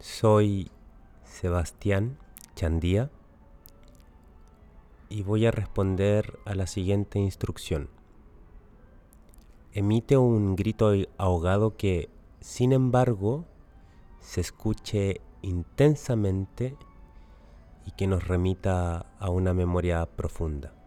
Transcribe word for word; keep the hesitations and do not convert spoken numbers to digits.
Soy Sebastián Chandía y voy a responder a la siguiente instrucción. Emite un grito ahogado que, sin embargo, se escuche intensamente y que nos remita a una memoria profunda.